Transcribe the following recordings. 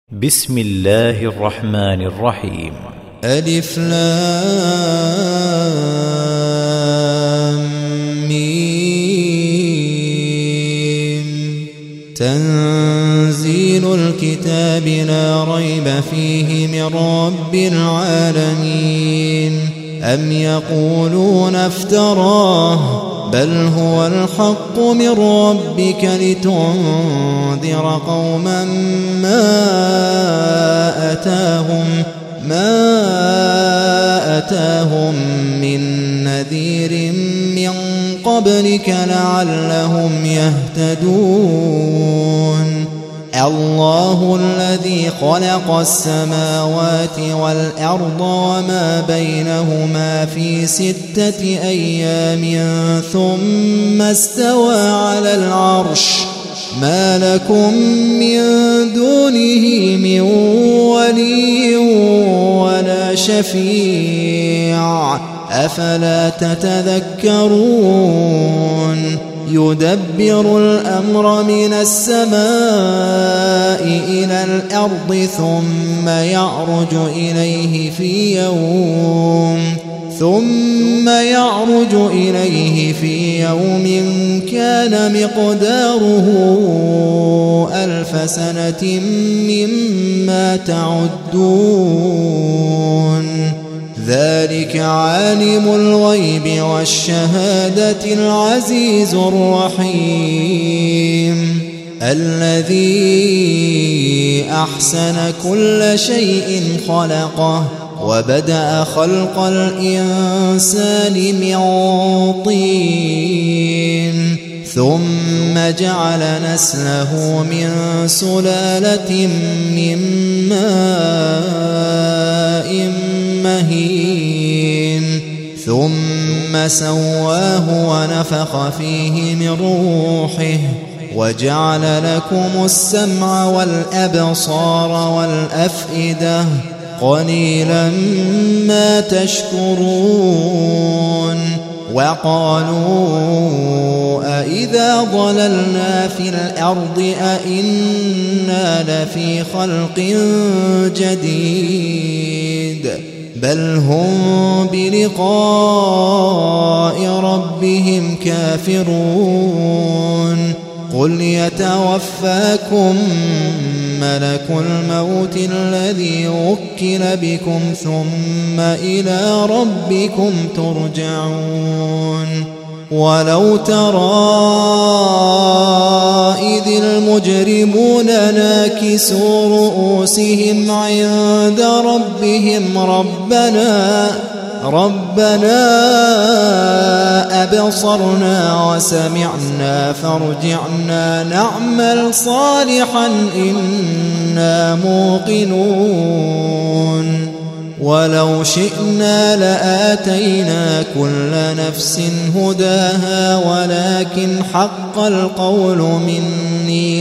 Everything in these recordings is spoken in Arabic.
بسم الله الرحمن الرحيم. ألف لام ميم. تنزيل الكتاب لا ريب فيه من رب العالمين. أم يقولون افتراه بل هو الحق من ربك لتنذر قوما ما أتاهم من نذير من قبلك لعلهم يهتدون. الله الذي خلق السماوات والأرض وما بينهما في 6 أيام ثم استوى على العرش. ما لكم من دونه من ولي ولا شفيع أفلا تتذكرون. يدبر الأمر من السماء إلى الأرض ثم يعرج إليه في يوم كان مقداره 1000 سنة مما تعدون. ذلك عالم الغيب والشهادة العزيز الرحيم. الذي أحسن كل شيء خلقه وبدأ خلق الإنسان من طين ثم جعل نسله من سلالة من ماء مهين ثم سواه ونفخ فيه من روحه وجعل لكم السمع والأبصار والأفئدة قليلا ما تشكرون. وقالوا أإذا ضللنا في الأرض أإنا لفي خلق جديد بل هم بلقاء ربهم كافرون. قل يتوفاكم ملك الموت الذي وكل بكم ثم إلى ربكم ترجعون. ولو ترى إذ المجرمون ناكسوا رؤوسهم عند ربهم ربنا أبصرنا وسمعنا فارجعنا نعمل صالحا إنا موقنون. ولو شئنا لآتينا كل نفس هداها ولكن حق القول مني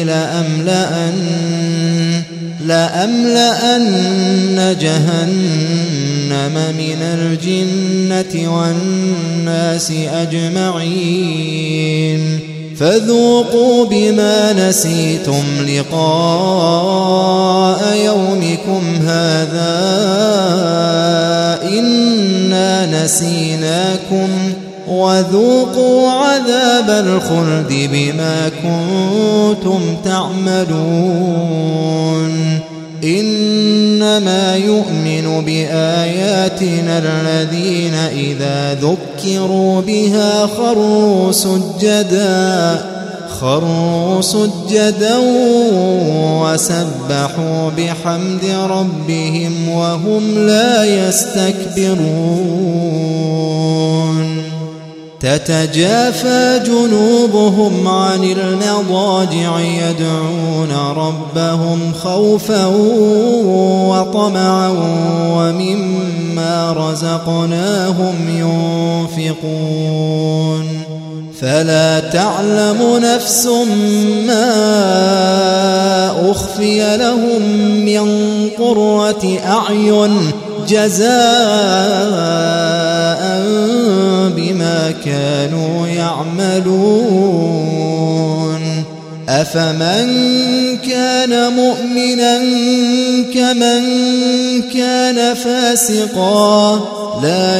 لأملأن جهنم من الجنة والناس أجمعين. فذوقوا بما نسيتم لقاء يومكم هذا إنا نسيناكم وذوقوا عذاب الخلد بما كنتم تعملون. إنما يؤمن بآياتنا الذين إذا ذكروا بها خروا سجدا وسبحوا بحمد ربهم وهم لا يستكبرون. تتجافى جنوبهم عن المضاجع يدعون ربهم خوفا وطمعا ومما رزقناهم ينفقون. فلا تعلم نفس ما أخفي لهم من قرة أعين جزاء بما كانوا يعملون. أفمن كان مؤمنا كمن كان فاسقا لا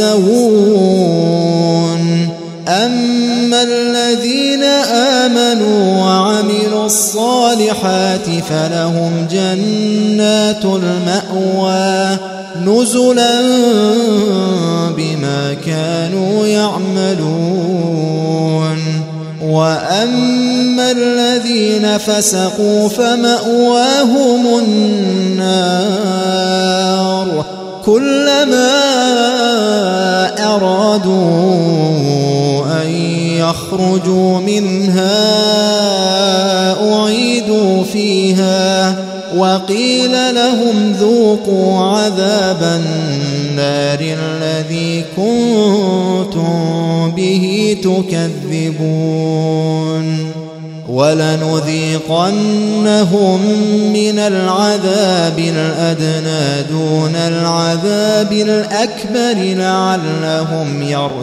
يستوون أما الذين آمنوا وعملوا الصالحات فلهم جنات المأوى نزلا بما كانوا يعملون وأما الذين فسقوا فمأواهم النار كلما أرادوا أن يخرجوا منها أعيدوا فيها وقيل لهم ذوقوا عذاب النار الذي كنتم به تكذبون ولنذيقنهم من العذاب الأدنى دون العذاب الأكبر لعلهم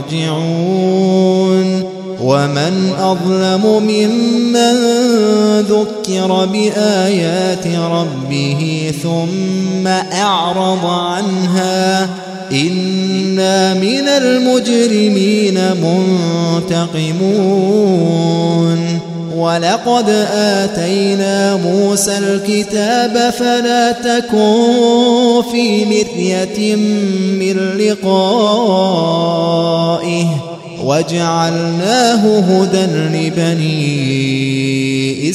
يرجعون ومن أظلم ممن ذكر بآيات ربه ثم أعرض عنها إنا من المجرمين منتقمون ولقد آتينا موسى الكتاب فلا تكن في مرية من لقائه وجعلناه هدى لبني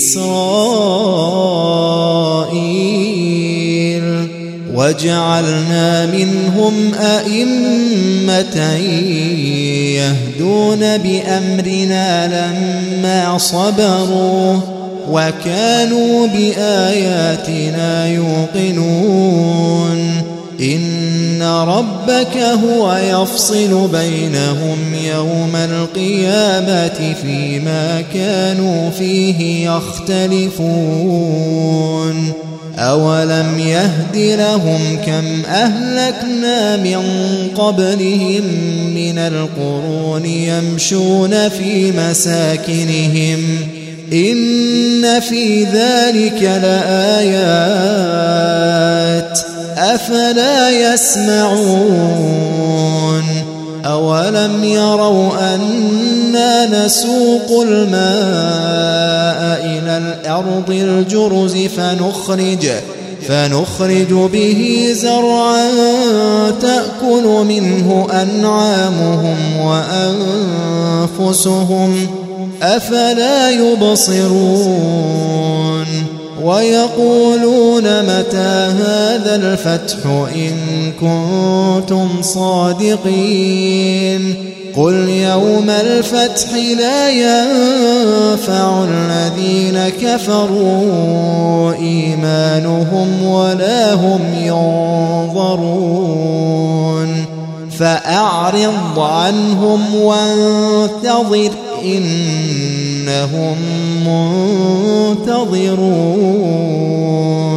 إسرائيل وجعلنا منهم أئمة يهدون بأمرنا لما صبروا وكانوا بآياتنا يوقنون إن ربك هو يفصل بينهم يوم القيامة فيما كانوا فيه يختلفون أولم يهد لهم كم أهلكنا من قبلهم من القرون يمشون في مساكنهم إن في ذلك لآيات أفلا يسمعون أولم يروا أنا نسوق الماء إلى الأرض الجرز فنخرج به زرعا تأكل منه أنعامهم وأنفسهم أفلا يبصرون ويقولون متى هذا الفتح إن كنتم صادقين قل يوم الفتح لا ينفع الذين كفروا إيمانهم ولا هم ينظرون فأعرض عنهم وانتظر إنهم منتظرون